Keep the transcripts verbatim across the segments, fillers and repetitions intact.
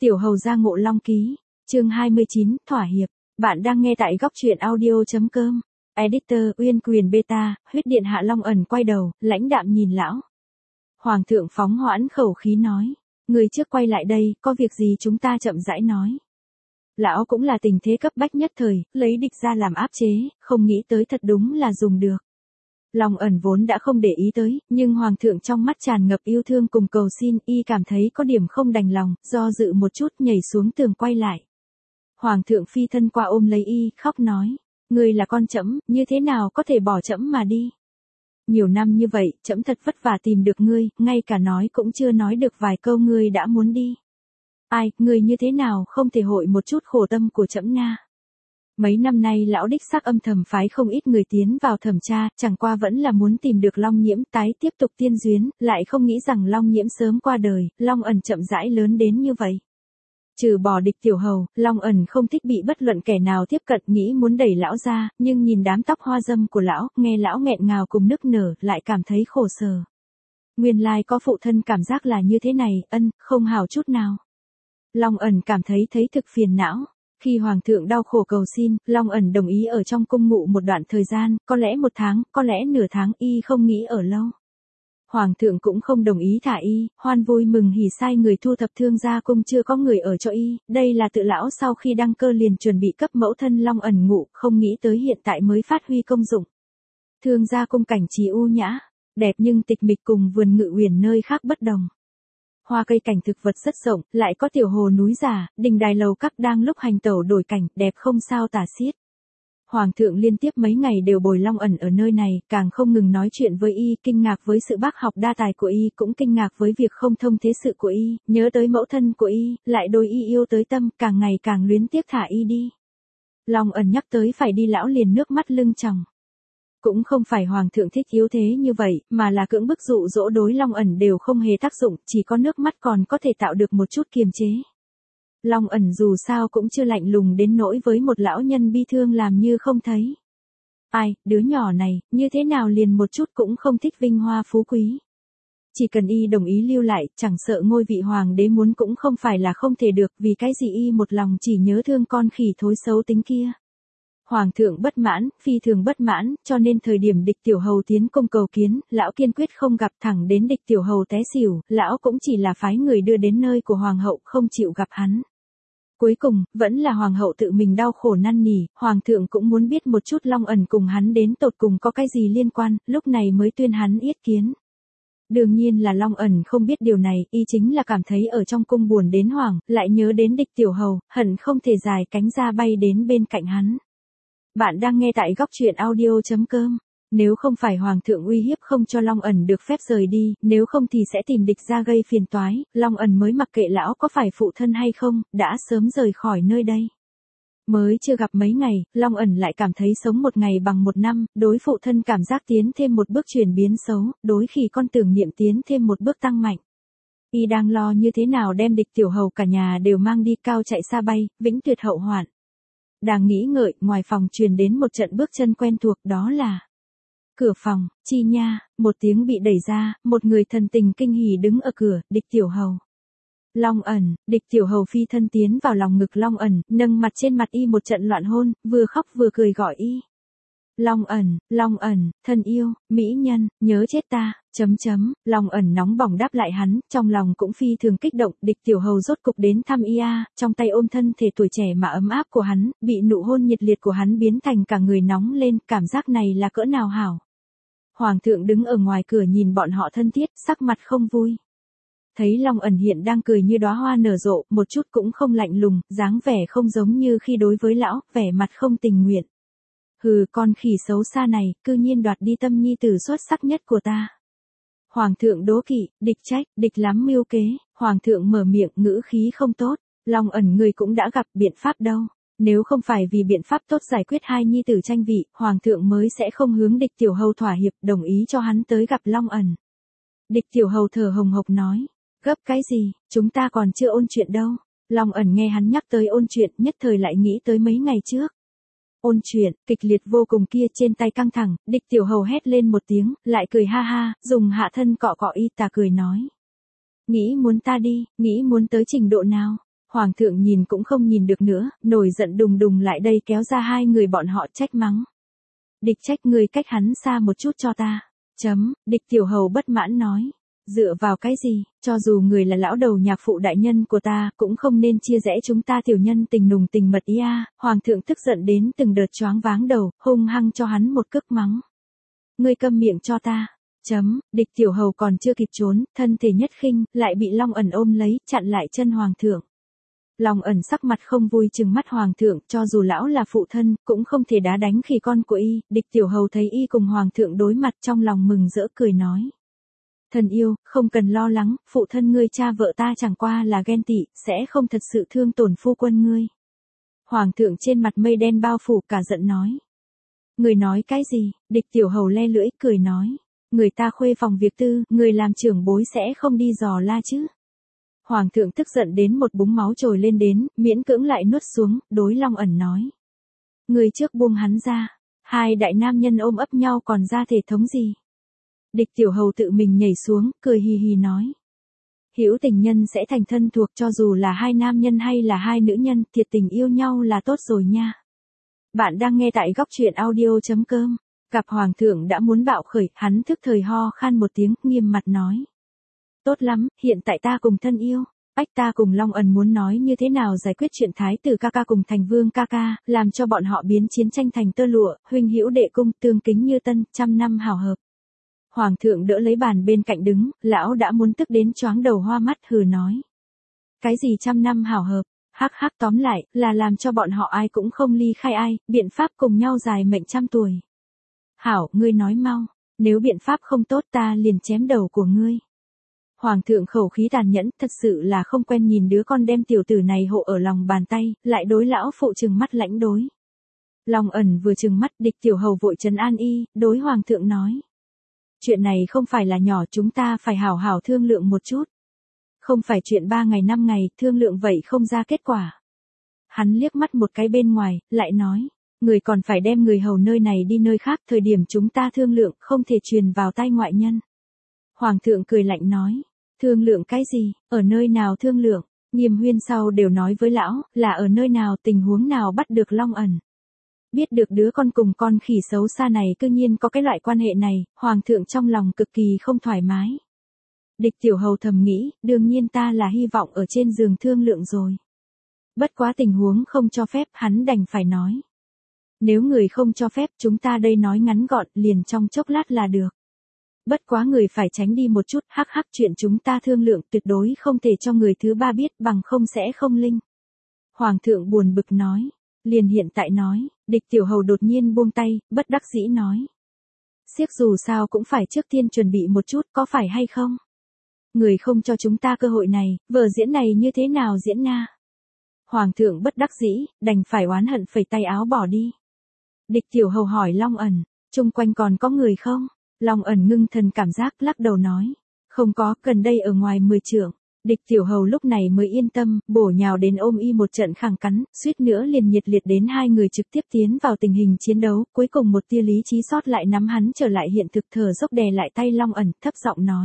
Tiểu hầu gia ngộ long ký, chương hai mươi chín, thỏa hiệp. Bạn đang nghe tại góc truyện audio.com. Editor Uyên Quyền Beta, huyết điện hạ Long ẩn quay đầu, lãnh đạm nhìn lão. Hoàng thượng phóng hoãn khẩu khí nói. Người trước quay lại đây, có việc gì chúng ta chậm rãi nói. Lão cũng là tình thế cấp bách nhất thời, lấy địch ra làm áp chế, không nghĩ tới thật đúng là dùng được. Long ẩn vốn đã không để ý tới, nhưng hoàng thượng trong mắt tràn ngập yêu thương cùng cầu xin, y cảm thấy có điểm không đành lòng, do dự một chút nhảy xuống tường quay lại. Hoàng thượng phi thân qua ôm lấy y, khóc nói, ngươi là con trẫm, như thế nào có thể bỏ trẫm mà đi. Nhiều năm như vậy, trẫm thật vất vả tìm được ngươi, ngay cả nói cũng chưa nói được vài câu ngươi đã muốn đi. Ai, ngươi như thế nào không thể hội một chút khổ tâm của trẫm na. Mấy năm nay lão đích xác âm thầm phái không ít người tiến vào thẩm tra, chẳng qua vẫn là muốn tìm được Long Nhiễm tái tiếp tục tiên duyên, lại không nghĩ rằng Long Nhiễm sớm qua đời, Long ẩn chậm rãi lớn đến như vậy. Trừ bỏ địch tiểu hầu, Long ẩn không thích bị bất luận kẻ nào tiếp cận, nghĩ muốn đẩy lão ra, nhưng nhìn đám tóc hoa dâm của lão, nghe lão nghẹn ngào cùng nức nở, lại cảm thấy khổ sở. Nguyên lai có phụ thân cảm giác là như thế này, ân, không hảo chút nào. Long ẩn cảm thấy thấy thực phiền não. Khi hoàng thượng đau khổ cầu xin, Long ẩn đồng ý ở trong cung ngụ một đoạn thời gian, có lẽ một tháng, có lẽ nửa tháng, y không nghĩ ở lâu. Hoàng thượng cũng không đồng ý thả y, hoan vui mừng hỉ sai người thu thập thương gia cung chưa có người ở cho y, đây là tự lão sau khi đăng cơ liền chuẩn bị cấp mẫu thân Long ẩn ngụ, không nghĩ tới hiện tại mới phát huy công dụng. Thương gia cung cảnh trí u nhã, đẹp nhưng tịch mịch cùng vườn ngự uyển nơi khác bất đồng. Hoa cây cảnh thực vật rất rộng, lại có tiểu hồ núi giả, đình đài lầu các đang lúc hành tẩu đổi cảnh, đẹp không sao tả xiết. Hoàng thượng liên tiếp mấy ngày đều bồi Long ẩn ở nơi này, càng không ngừng nói chuyện với y, kinh ngạc với sự bác học đa tài của y, cũng kinh ngạc với việc không thông thế sự của y, nhớ tới mẫu thân của y, lại đôi y yêu tới tâm, càng ngày càng luyến tiếc thả y đi. Long ẩn nhắc tới phải đi lão liền nước mắt lưng tròng. Cũng không phải hoàng thượng thích yếu thế như vậy, mà là cưỡng bức dụ dỗ đối Long ẩn đều không hề tác dụng, chỉ có nước mắt còn có thể tạo được một chút kiềm chế. Long ẩn dù sao cũng chưa lạnh lùng đến nỗi với một lão nhân bi thương làm như không thấy. Ai, đứa nhỏ này, như thế nào liền một chút cũng không thích vinh hoa phú quý. Chỉ cần y đồng ý lưu lại, chẳng sợ ngôi vị hoàng đế muốn cũng không phải là không thể được, vì cái gì y một lòng chỉ nhớ thương con khỉ thối xấu tính kia. Hoàng thượng bất mãn, phi thường bất mãn, cho nên thời điểm địch tiểu hầu tiến công cầu kiến, lão kiên quyết không gặp, thẳng đến địch tiểu hầu té xỉu, lão cũng chỉ là phái người đưa đến nơi của hoàng hậu, không chịu gặp hắn. Cuối cùng, vẫn là hoàng hậu tự mình đau khổ năn nỉ, hoàng thượng cũng muốn biết một chút Long ẩn cùng hắn đến tột cùng có cái gì liên quan, lúc này mới tuyên hắn yết kiến. Đương nhiên là Long ẩn không biết điều này, y chính là cảm thấy ở trong cung buồn đến hoảng, lại nhớ đến địch tiểu hầu, hận không thể dài cánh ra bay đến bên cạnh hắn. Bạn đang nghe tại góc truyện audio.com. Nếu không phải hoàng thượng uy hiếp không cho Long ẩn được phép rời đi, nếu không thì sẽ tìm địch ra gây phiền toái, Long ẩn mới mặc kệ lão có phải phụ thân hay không, đã sớm rời khỏi nơi đây. Mới chưa gặp mấy ngày, Long ẩn lại cảm thấy sống một ngày bằng một năm, đối phụ thân cảm giác tiến thêm một bước chuyển biến xấu, đối khi con tưởng niệm tiến thêm một bước tăng mạnh. Y đang lo như thế nào đem địch tiểu hầu cả nhà đều mang đi cao chạy xa bay, vĩnh tuyệt hậu hoạn. Đang nghĩ ngợi, ngoài phòng truyền đến một trận bước chân quen thuộc, đó là cửa phòng, chi nha, một tiếng bị đẩy ra, một người thần tình kinh hỉ đứng ở cửa, địch tiểu hầu. Long ẩn, địch tiểu hầu phi thân tiến vào lòng ngực Long ẩn, nâng mặt trên mặt y một trận loạn hôn, vừa khóc vừa cười gọi y. Long ẩn, Long ẩn, thân yêu, mỹ nhân, nhớ chết ta, chấm chấm, Long ẩn nóng bỏng đáp lại hắn, trong lòng cũng phi thường kích động, địch tiểu hầu rốt cục đến thăm y a, trong tay ôm thân thể tuổi trẻ mà ấm áp của hắn, bị nụ hôn nhiệt liệt của hắn biến thành cả người nóng lên, cảm giác này là cỡ nào hảo. Hoàng thượng đứng ở ngoài cửa nhìn bọn họ thân thiết, sắc mặt không vui. Thấy Long ẩn hiện đang cười như đóa hoa nở rộ, một chút cũng không lạnh lùng, dáng vẻ không giống như khi đối với lão, vẻ mặt không tình nguyện. Hừ, con khỉ xấu xa này, cư nhiên đoạt đi tâm nhi tử xuất sắc nhất của ta. Hoàng thượng đố kỵ, địch trách, địch lắm mưu kế, hoàng thượng mở miệng ngữ khí không tốt, Long ẩn người cũng đã gặp biện pháp đâu. Nếu không phải vì biện pháp tốt giải quyết hai nhi tử tranh vị, hoàng thượng mới sẽ không hướng địch tiểu hầu thỏa hiệp, đồng ý cho hắn tới gặp Long ẩn. Địch tiểu hầu thở hồng hộc nói, gấp cái gì, chúng ta còn chưa ôn chuyện đâu. Long ẩn nghe hắn nhắc tới ôn chuyện, nhất thời lại nghĩ tới mấy ngày trước. Ôn chuyện, kịch liệt vô cùng kia, trên tay căng thẳng, địch tiểu hầu hét lên một tiếng, lại cười ha ha, dùng hạ thân cọ cọ y, tà cười nói. Nghĩ muốn ta đi, nghĩ muốn tới trình độ nào? Hoàng thượng nhìn cũng không nhìn được nữa, nổi giận đùng đùng lại đây kéo ra hai người bọn họ trách mắng. Địch trách người cách hắn xa một chút cho ta. Chấm, địch tiểu hầu bất mãn nói. Dựa vào cái gì, cho dù người là lão đầu nhạc phụ đại nhân của ta, cũng không nên chia rẽ chúng ta tiểu nhân tình nùng tình mật ý a. Hoàng thượng tức giận đến từng đợt choáng váng đầu, hung hăng cho hắn một cước mắng. Ngươi câm miệng cho ta. Chấm, địch tiểu hầu còn chưa kịp trốn, thân thể nhất khinh, lại bị Long ẩn ôm lấy, chặn lại chân hoàng thượng. Long ẩn sắc mặt không vui trừng mắt hoàng thượng, cho dù lão là phụ thân, cũng không thể đá đánh khi con của y. Địch tiểu hầu thấy y cùng hoàng thượng đối mặt trong lòng mừng rỡ cười nói. Thần yêu, không cần lo lắng, phụ thân ngươi cha vợ ta chẳng qua là ghen tị, sẽ không thật sự thương tổn phu quân ngươi. Hoàng thượng trên mặt mây đen bao phủ cả giận nói. Người nói cái gì, địch tiểu hầu le lưỡi cười nói. Người ta khuê phòng việc tư, người làm trưởng bối sẽ không đi dò la chứ. Hoàng thượng tức giận đến một búng máu trồi lên đến, miễn cưỡng lại nuốt xuống, đối Long ẩn nói. Người trước buông hắn ra, hai đại nam nhân ôm ấp nhau còn ra thể thống gì. Địch tiểu hầu tự mình nhảy xuống, cười hì hì nói. Hữu tình nhân sẽ thành thân thuộc cho dù là hai nam nhân hay là hai nữ nhân, thiệt tình yêu nhau là tốt rồi nha. Bạn đang nghe tại góc truyện audio chấm com. Gặp hoàng thượng đã muốn bạo khởi, hắn thức thời ho khan một tiếng, nghiêm mặt nói. Tốt lắm, hiện tại ta cùng thân yêu, ách ta cùng Long ẩn muốn nói như thế nào giải quyết chuyện thái tử ca ca cùng thành vương ca ca, làm cho bọn họ biến chiến tranh thành tơ lụa, huynh hữu đệ cung, tương kính như tân, trăm năm hào hợp. Hoàng thượng đỡ lấy bàn bên cạnh đứng, lão đã muốn tức đến choáng đầu hoa mắt hừ nói. Cái gì trăm năm hào hợp, hắc hắc tóm lại, là làm cho bọn họ ai cũng không ly khai ai, biện pháp cùng nhau dài mệnh trăm tuổi. Hảo, ngươi nói mau, nếu biện pháp không tốt ta liền chém đầu của ngươi. Hoàng thượng khẩu khí tàn nhẫn, thật sự là không quen nhìn đứa con đem tiểu tử này hộ ở lòng bàn tay, lại đối lão phụ trừng mắt lãnh đối. Long ẩn vừa trừng mắt, địch tiểu hầu vội trấn an y, đối hoàng thượng nói. Chuyện này không phải là nhỏ, chúng ta phải hảo hảo thương lượng một chút. Không phải chuyện ba ngày năm ngày, thương lượng vậy không ra kết quả. Hắn liếc mắt một cái bên ngoài, lại nói. Người còn phải đem người hầu nơi này đi nơi khác, thời điểm chúng ta thương lượng, không thể truyền vào tay ngoại nhân. Hoàng thượng cười lạnh nói, thương lượng cái gì, ở nơi nào thương lượng, Nghiêm Huyên sau đều nói với lão, là ở nơi nào tình huống nào bắt được Long ẩn. Biết được đứa con cùng con khỉ xấu xa này cư nhiên có cái loại quan hệ này, hoàng thượng trong lòng cực kỳ không thoải mái. Địch tiểu hầu thầm nghĩ, đương nhiên ta là hy vọng ở trên giường thương lượng rồi. Bất quá tình huống không cho phép, hắn đành phải nói. Nếu người không cho phép, chúng ta đây nói ngắn gọn, liền trong chốc lát là được. Bất quá người phải tránh đi một chút, hắc hắc chuyện chúng ta thương lượng tuyệt đối không thể cho người thứ ba biết, bằng không sẽ không linh. Hoàng thượng buồn bực nói, liền hiện tại nói, địch tiểu hầu đột nhiên buông tay, bất đắc dĩ nói. Siếc dù sao cũng phải trước tiên chuẩn bị một chút, có phải hay không? Người không cho chúng ta cơ hội này, vở diễn này như thế nào diễn na? Hoàng thượng bất đắc dĩ, đành phải oán hận phẩy tay áo bỏ đi. Địch tiểu hầu hỏi Long ẩn, chung quanh còn có người không? Long ẩn ngưng thần cảm giác lắc đầu nói. Không có, gần đây ở ngoài mười trượng. Địch tiểu hầu lúc này mới yên tâm, bổ nhào đến ôm y một trận khẳng cắn, suýt nữa liền nhiệt liệt đến hai người trực tiếp tiến vào tình hình chiến đấu, cuối cùng một tia lý trí sót lại nắm hắn trở lại hiện thực thở dốc đè lại tay Long ẩn, thấp giọng nói.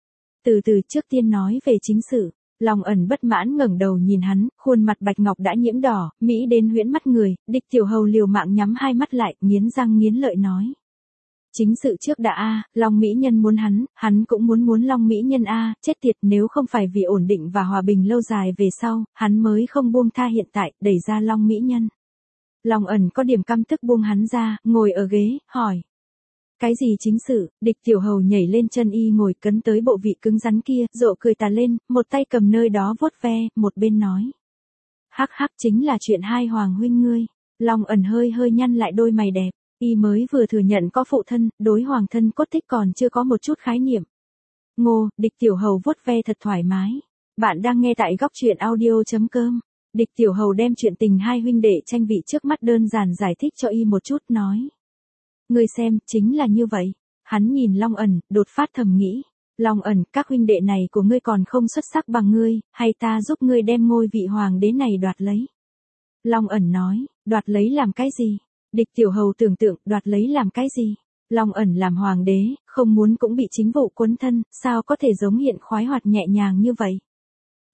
Từ từ trước tiên nói về chính sự. Long ẩn bất mãn ngẩng đầu nhìn hắn, khuôn mặt bạch ngọc đã nhiễm đỏ, mỹ đến huyễn mắt người, địch tiểu hầu liều mạng nhắm hai mắt lại, nghiến răng nghiến lợi nói. Chính sự trước đã a, Long mỹ nhân muốn hắn, hắn cũng muốn muốn Long mỹ nhân a, chết tiệt, nếu không phải vì ổn định và hòa bình lâu dài về sau, hắn mới không buông tha hiện tại, đẩy ra Long mỹ nhân. Long ẩn có điểm căm tức buông hắn ra, ngồi ở ghế, hỏi. Cái gì chính sự, địch tiểu hầu nhảy lên chân y ngồi cấn tới bộ vị cứng rắn kia, rộ cười tà lên, một tay cầm nơi đó vuốt ve, một bên nói. Hắc hắc chính là chuyện hai hoàng huynh ngươi. Long ẩn hơi hơi nhăn lại đôi mày đẹp, y mới vừa thừa nhận có phụ thân, đối hoàng thân cốt thích còn chưa có một chút khái niệm. Ngô, địch tiểu hầu vuốt ve thật thoải mái. Bạn đang nghe tại góc truyện audio chấm com. Địch tiểu hầu đem chuyện tình hai huynh đệ tranh vị trước mắt đơn giản giải thích cho y một chút nói. Ngươi xem, chính là như vậy. Hắn nhìn Long ẩn, đột phát thầm nghĩ. Long ẩn, các huynh đệ này của ngươi còn không xuất sắc bằng ngươi, hay ta giúp ngươi đem ngôi vị hoàng đế này đoạt lấy. Long ẩn nói, đoạt lấy làm cái gì? Địch tiểu hầu tưởng tượng, đoạt lấy làm cái gì? Long ẩn làm hoàng đế, không muốn cũng bị chính vụ quấn thân, sao có thể giống hiện khoái hoạt nhẹ nhàng như vậy?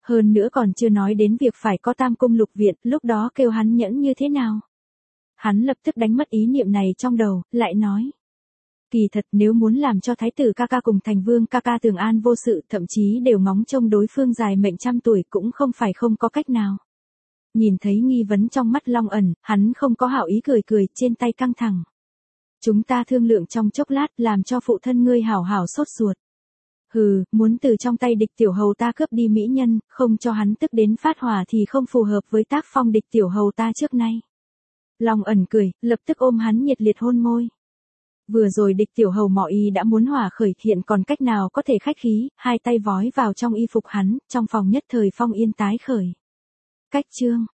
Hơn nữa còn chưa nói đến việc phải có tam cung lục viện, lúc đó kêu hắn nhẫn như thế nào. Hắn lập tức đánh mất ý niệm này trong đầu, lại nói. Kỳ thật nếu muốn làm cho thái tử ca ca cùng thành vương ca ca tường an vô sự, thậm chí đều ngóng trông đối phương dài mệnh trăm tuổi cũng không phải không có cách nào. Nhìn thấy nghi vấn trong mắt Long ẩn, hắn không có hảo ý cười cười, trên tay căng thẳng. Chúng ta thương lượng trong chốc lát, làm cho phụ thân ngươi hảo hảo sốt ruột. Hừ, muốn từ trong tay địch tiểu hầu ta cướp đi mỹ nhân, không cho hắn tức đến phát hỏa thì không phù hợp với tác phong địch tiểu hầu ta trước nay. Long ẩn cười, lập tức ôm hắn nhiệt liệt hôn môi. Vừa rồi địch tiểu hầu mọ y đã muốn hỏa khởi, hiện còn cách nào có thể khách khí, hai tay vói vào trong y phục hắn, trong phòng nhất thời phong yên tái khởi. Cách chương